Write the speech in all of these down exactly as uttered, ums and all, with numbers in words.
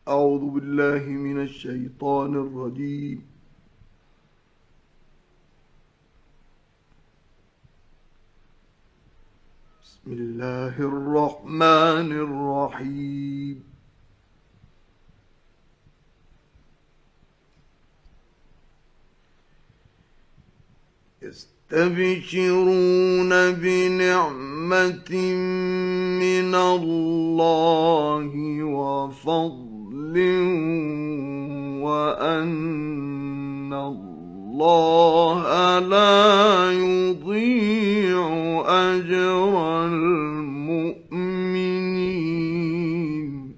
أعوذ بالله من الشيطان الرجيم. بسم الله الرحمن الرحيم. يستبشرون بنعمة من الله وفضل وأن الله لا يضيع أجر المؤمنين.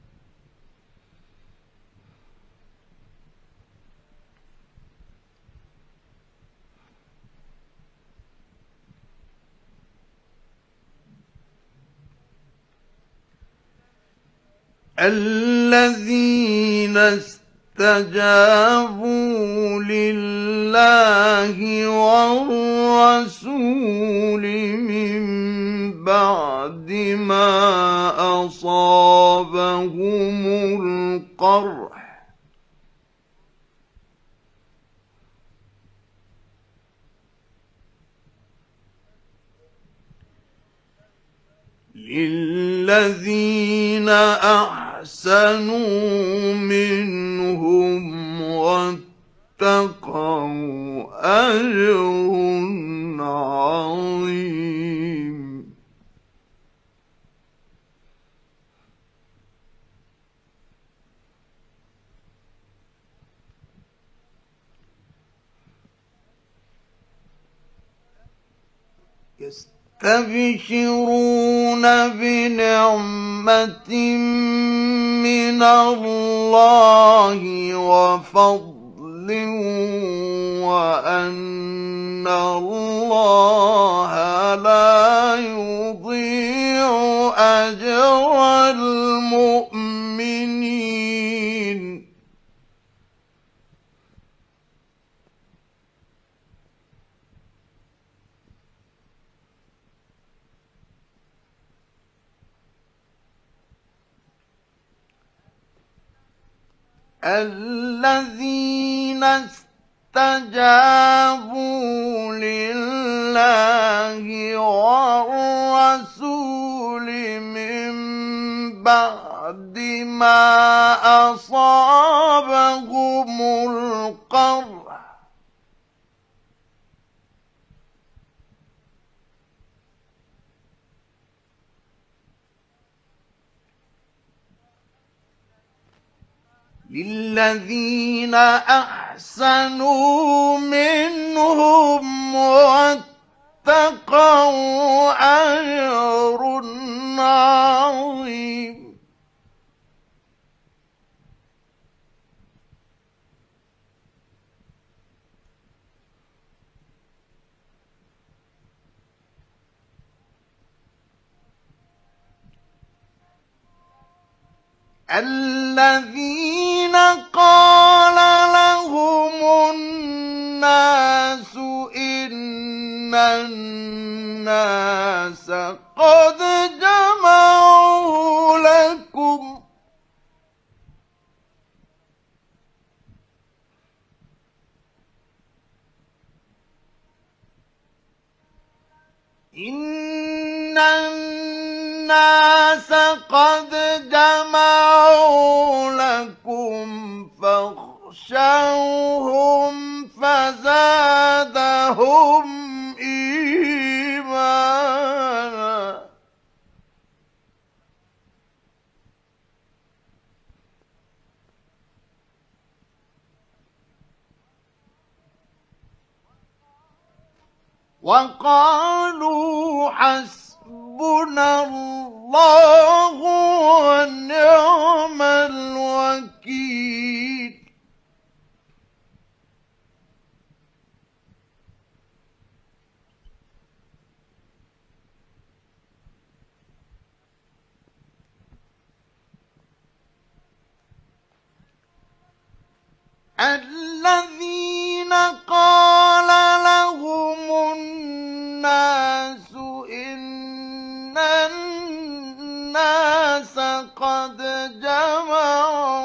الذين استجابوا لله والرسول من بعد ما أصابهم القرح للذين أحسنوا منهم واتقوا أجر عظيم. يستبشرون بنعمة من الله وفضل وأن الله لا يضيع أجر المؤمنين. الذين استجابوا لله والرسول من بعد ما أصابهم القرح للذين أحسنوا منهم واتقوا أجر عظيم. الذين قال لهم الناس إن الناس قد جمعوا لكم إن الناس قد جمعوا لكم فاخشوهم فزادهم إيمانا وقالوا حسبنا الله ونعم الوكيل. الذين قال لهم الناس إن الناس قد جمعوا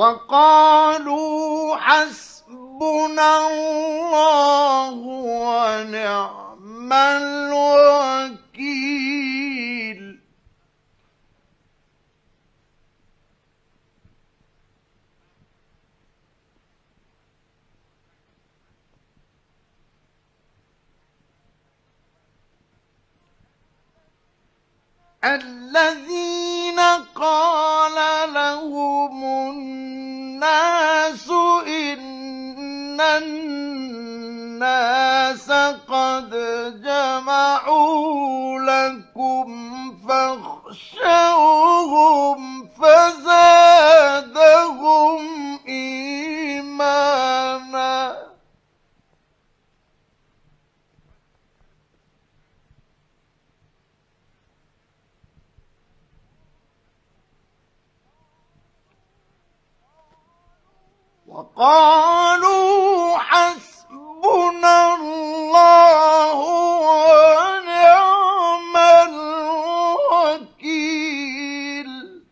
وقالوا حسبنا الله ونعم الوكيل. الذين قال لهم الناس إن الناس قد جمعوا لكم فاخشوهم فزادهم إيمانا. وقالوا حسبنا الله ونعم الوكيل.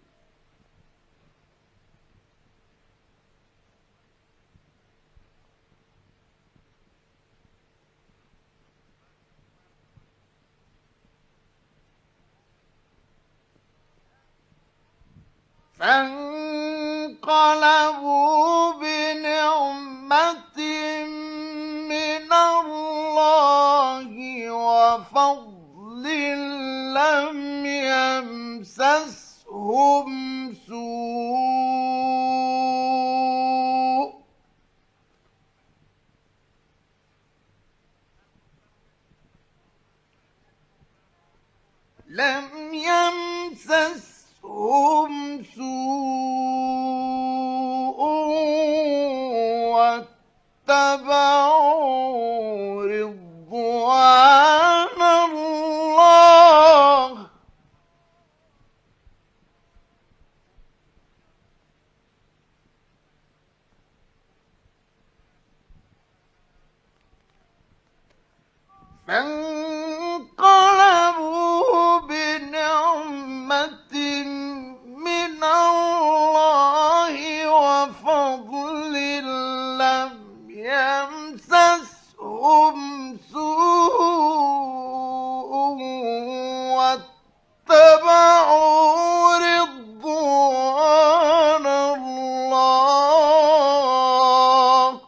فانقلبوا بنعمة من الله وفضل لم يمسسهم سوء لم يمسسهم سوء واتبعوا رضوان الله فانقلبوا بنعمة من الله وفضل لم يمسسهم سوء واتبعوا رضوان الله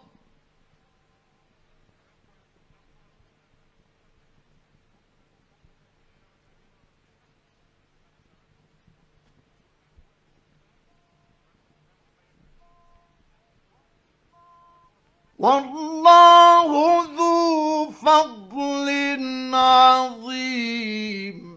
والله ذو فضل عظيم.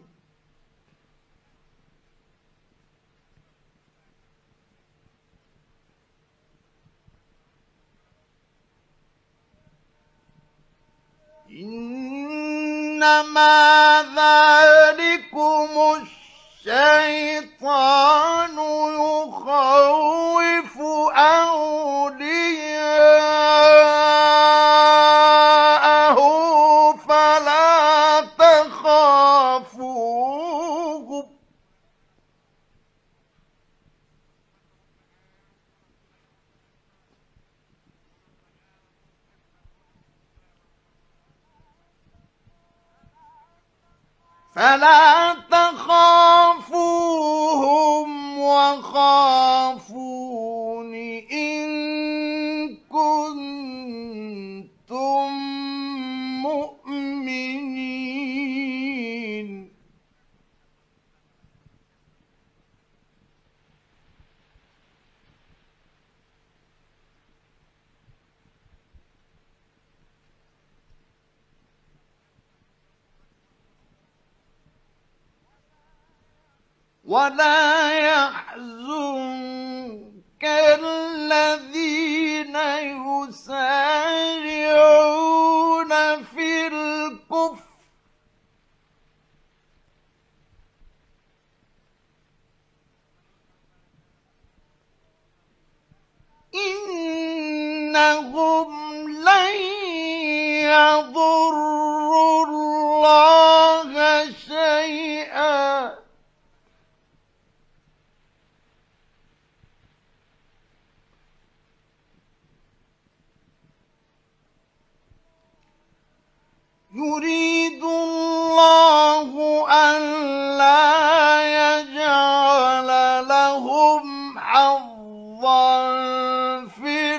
إنما ذلكم الشيطان يخوف أولياءه فلا تخافوهم فلا تخافوهم وخافون إن كنتم مؤمنين. ولا يحزنك الذين يسارعون في الكفر إنهم لن يضروا الله شيئا يريد الله ألا يجعل لهم حظا في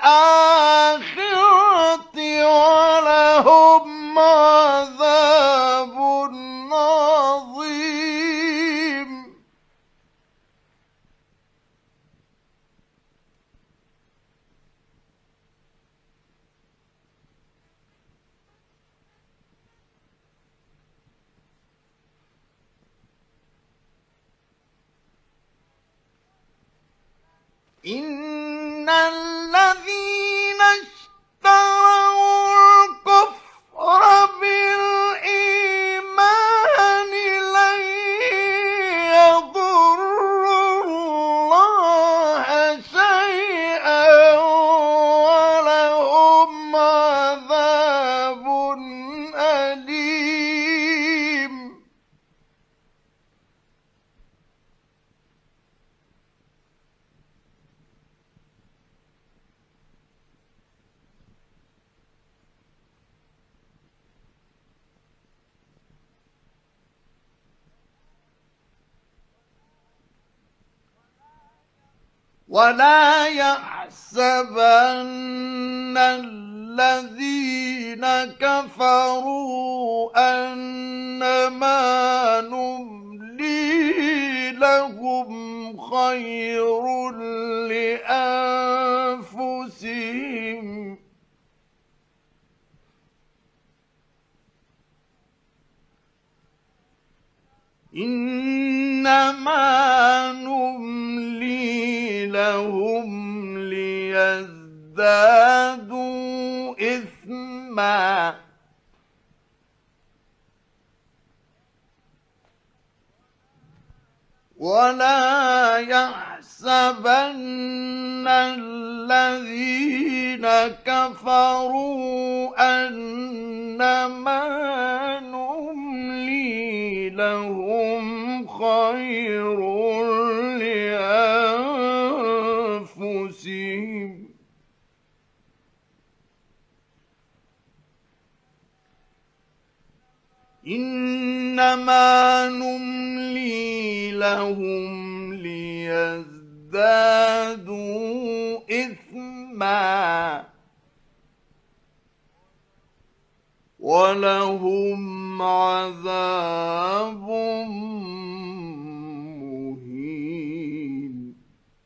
الآخرة ولهم عذاب عظيم. إن الذين اشتروا الكفر بالإيمان لن يضروا الله شيئا ولهم عذاب أليم. ولا يحسبن الذين كفروا أنما نملي لهم خير لأنفسهم إنما نملي لهم ليزدادوا إثما ولا يحسبن الذين كفروا أنما نملي لهم خير لأنفسهم إنما نملي لهم ليزدادوا إثما ولهم عذاب مهين.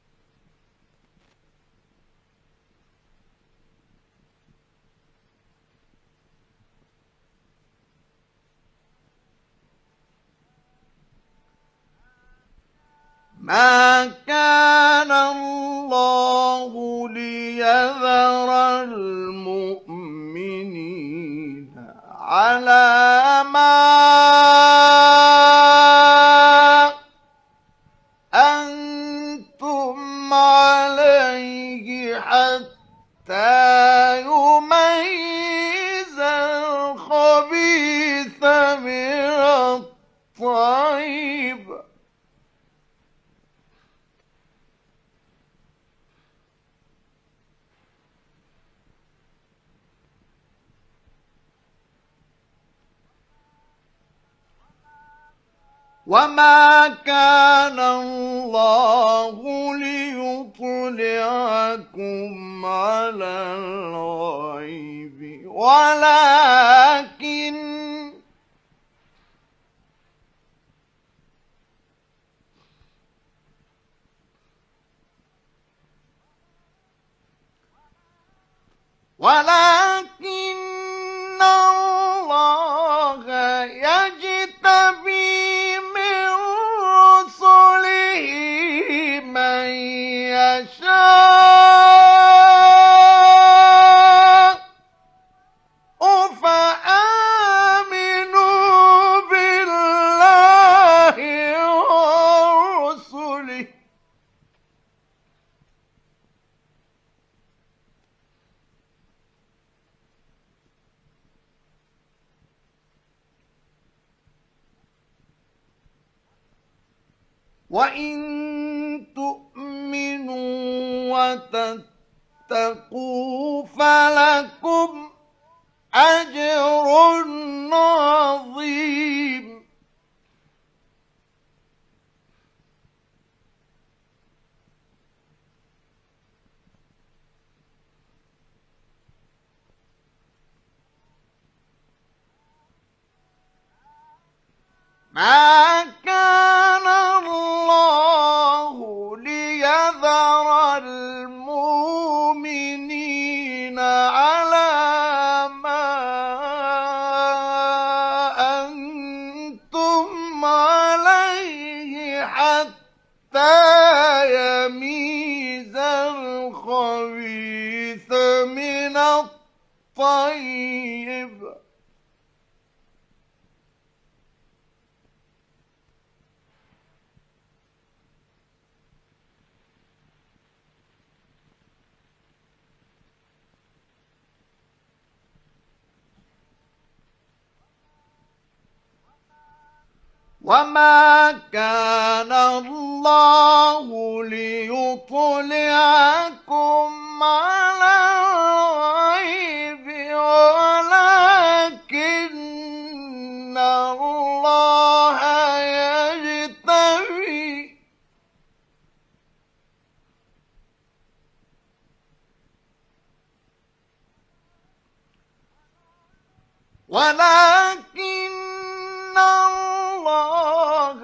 ما كان الله ليذر المؤمنين على ما أنتم عليه حتى يميز الخبيث من الطيب وما كان الله ليطلعكم على الغيب ولكن ولكن الله يجتبي من يشاء فآمنوا بالله ورسله وإن تؤمنوا وتتقوا فلكم أجر ما كان الله ليذر المؤمنين على ما أنتم عليه حتى يميز الخبيث من الطيب وما كان الله ليطلعكم على الغيب ولكن الله يجتبي ولكن الله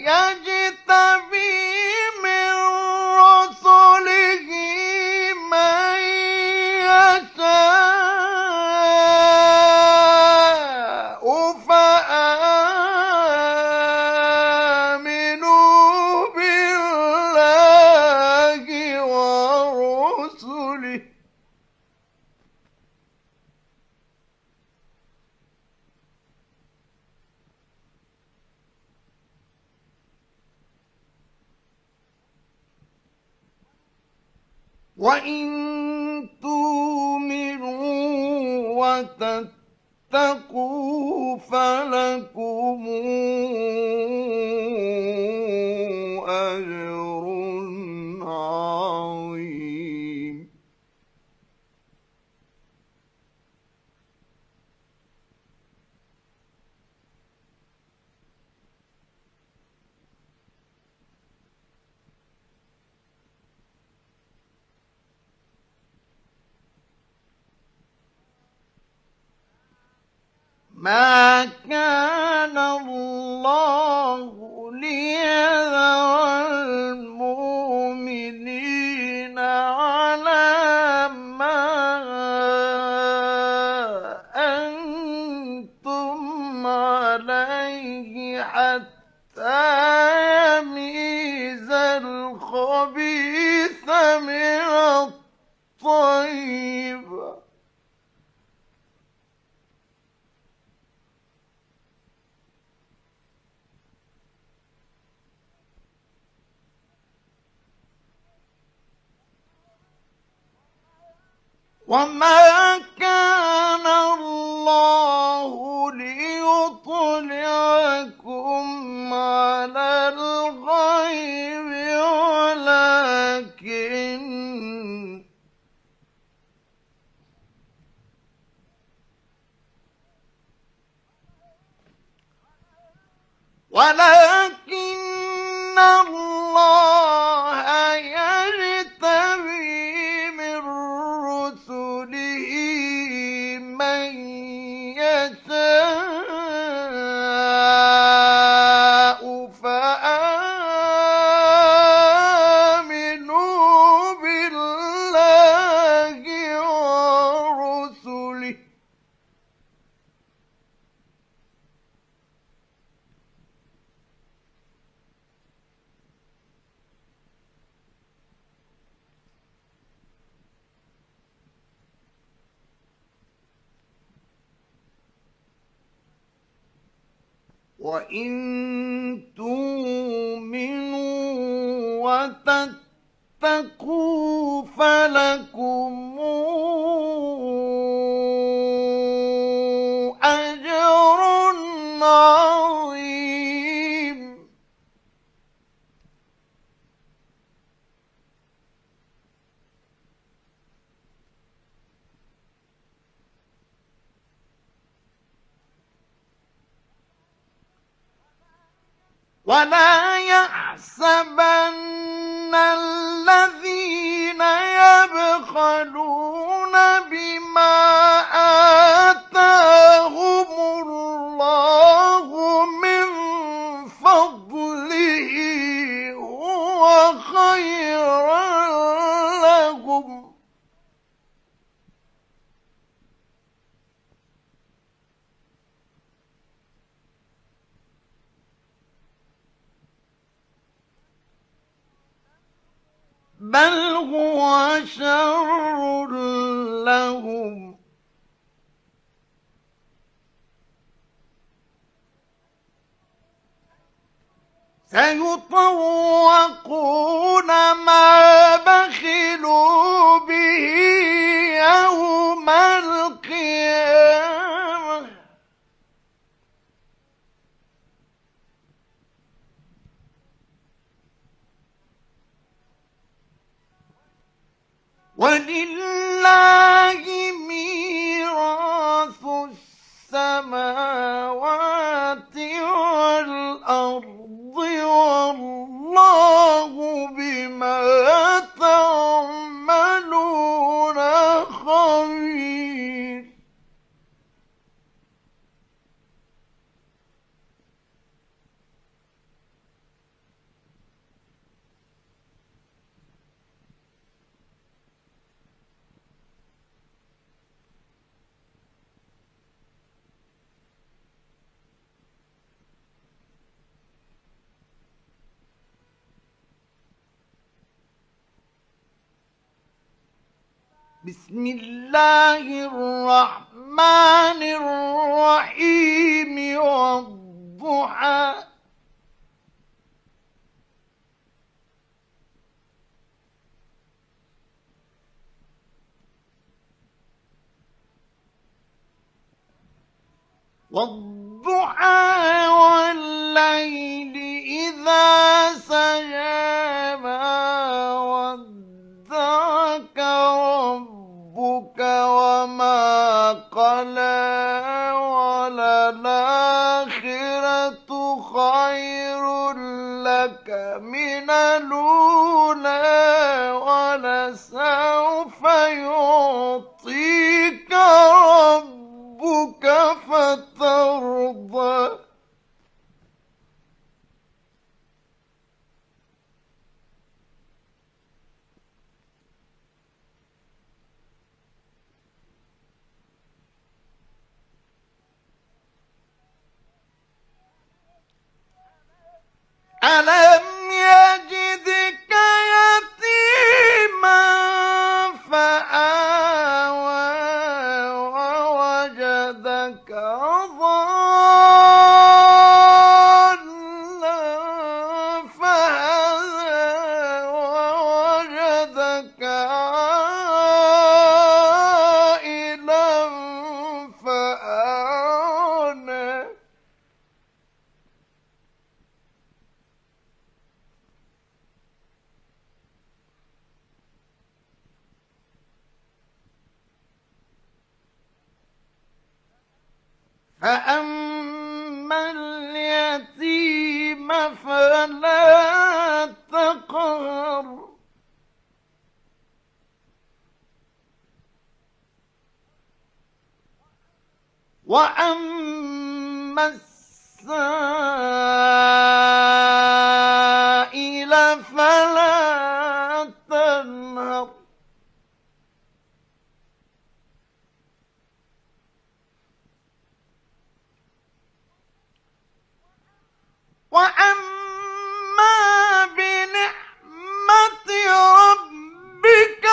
يجتبي من رسله من يشاء فآمنوا بالله ورسله وإن تؤمنوا وتتقوا فلكم أجر عظيم ما كان الله ليذر المؤمنين على ما أنتم عليه حتى يميز الخبيث من الطيب وما كان الله ليطلعكم على الغيب ولكن ولكن الله يجتبي من رسله من يشاء فآمنوا بالله ورسله وإن تؤمنوا وتتقوا فلكم أجر عظيم ولا يحسبن الذين يبخلون بما آتاهم الله من بل هو شر لهم سيطوقون ما بخلوا به يوم القيامة ولله ميراث السماوات والأرض والله بما تعملون خبير بسم الله الرحمن الرحيم والضحى والضحى والليل إذا سجى ما ودعك ربك وما قلى وللآخرة خير لك من الأولى ولسوف يعطيك ربك فترضى ألم يجدك يتيما فآوى ووجدك ضالا فهدى ووجدك عائلا فأغنى فأما اليتيم فلا تقهر وأما السائل فلا تنهر وأما بنعمة ربك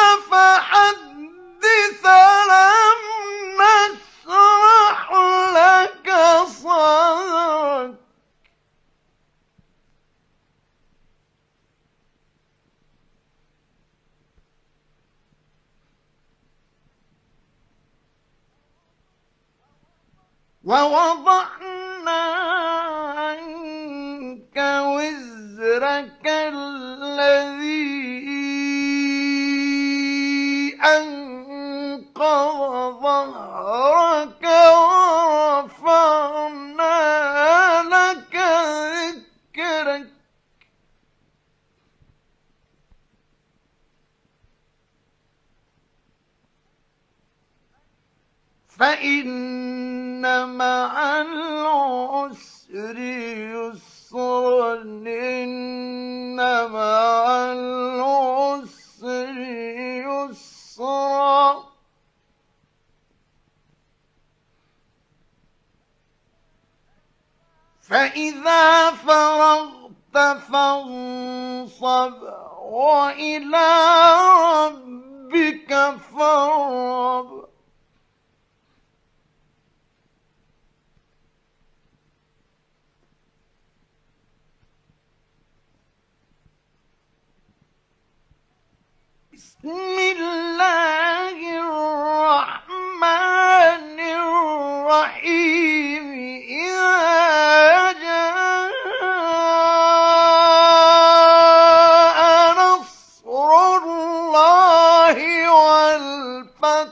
فحدث ألم نشرح لك صدرك ووضعنا عنك وزرك الذي أنقض ظهرك ورفعنا لك ذكرك فإن مع العسر يسرا إن مع العسر يسرا فإذا فرغت فانصب وإلى ربك فارغب بسم الله الرحمن الرحيم إذا جاء نصر الله والفتح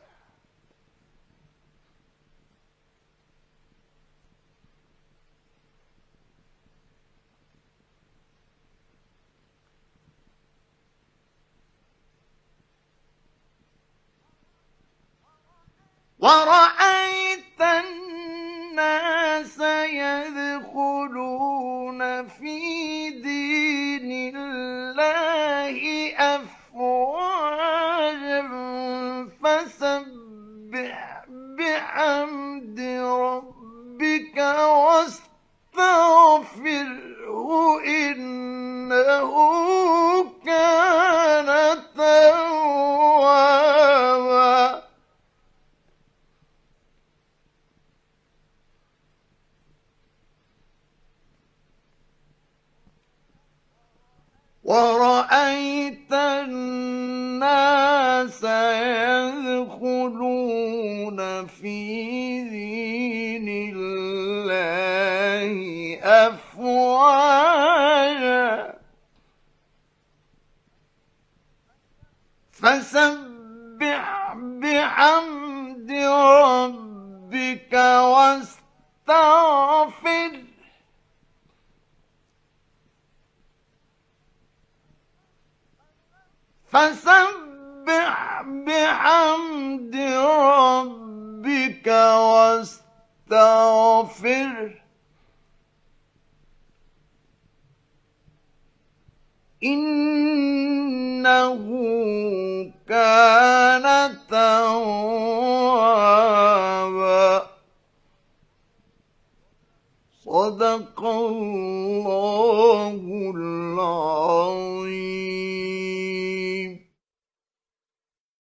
ورأيت الناس يدخلون في دين الله أفواجا فسبح بحمد ربك واستغفره إنه كان توابا ورأيت الناس يدخلون في دين الله أفواجا فسبح بحمد ربك واستغفر فسبح بحمد ربك واستغفر إنه كان توابا صدق الله العظيم.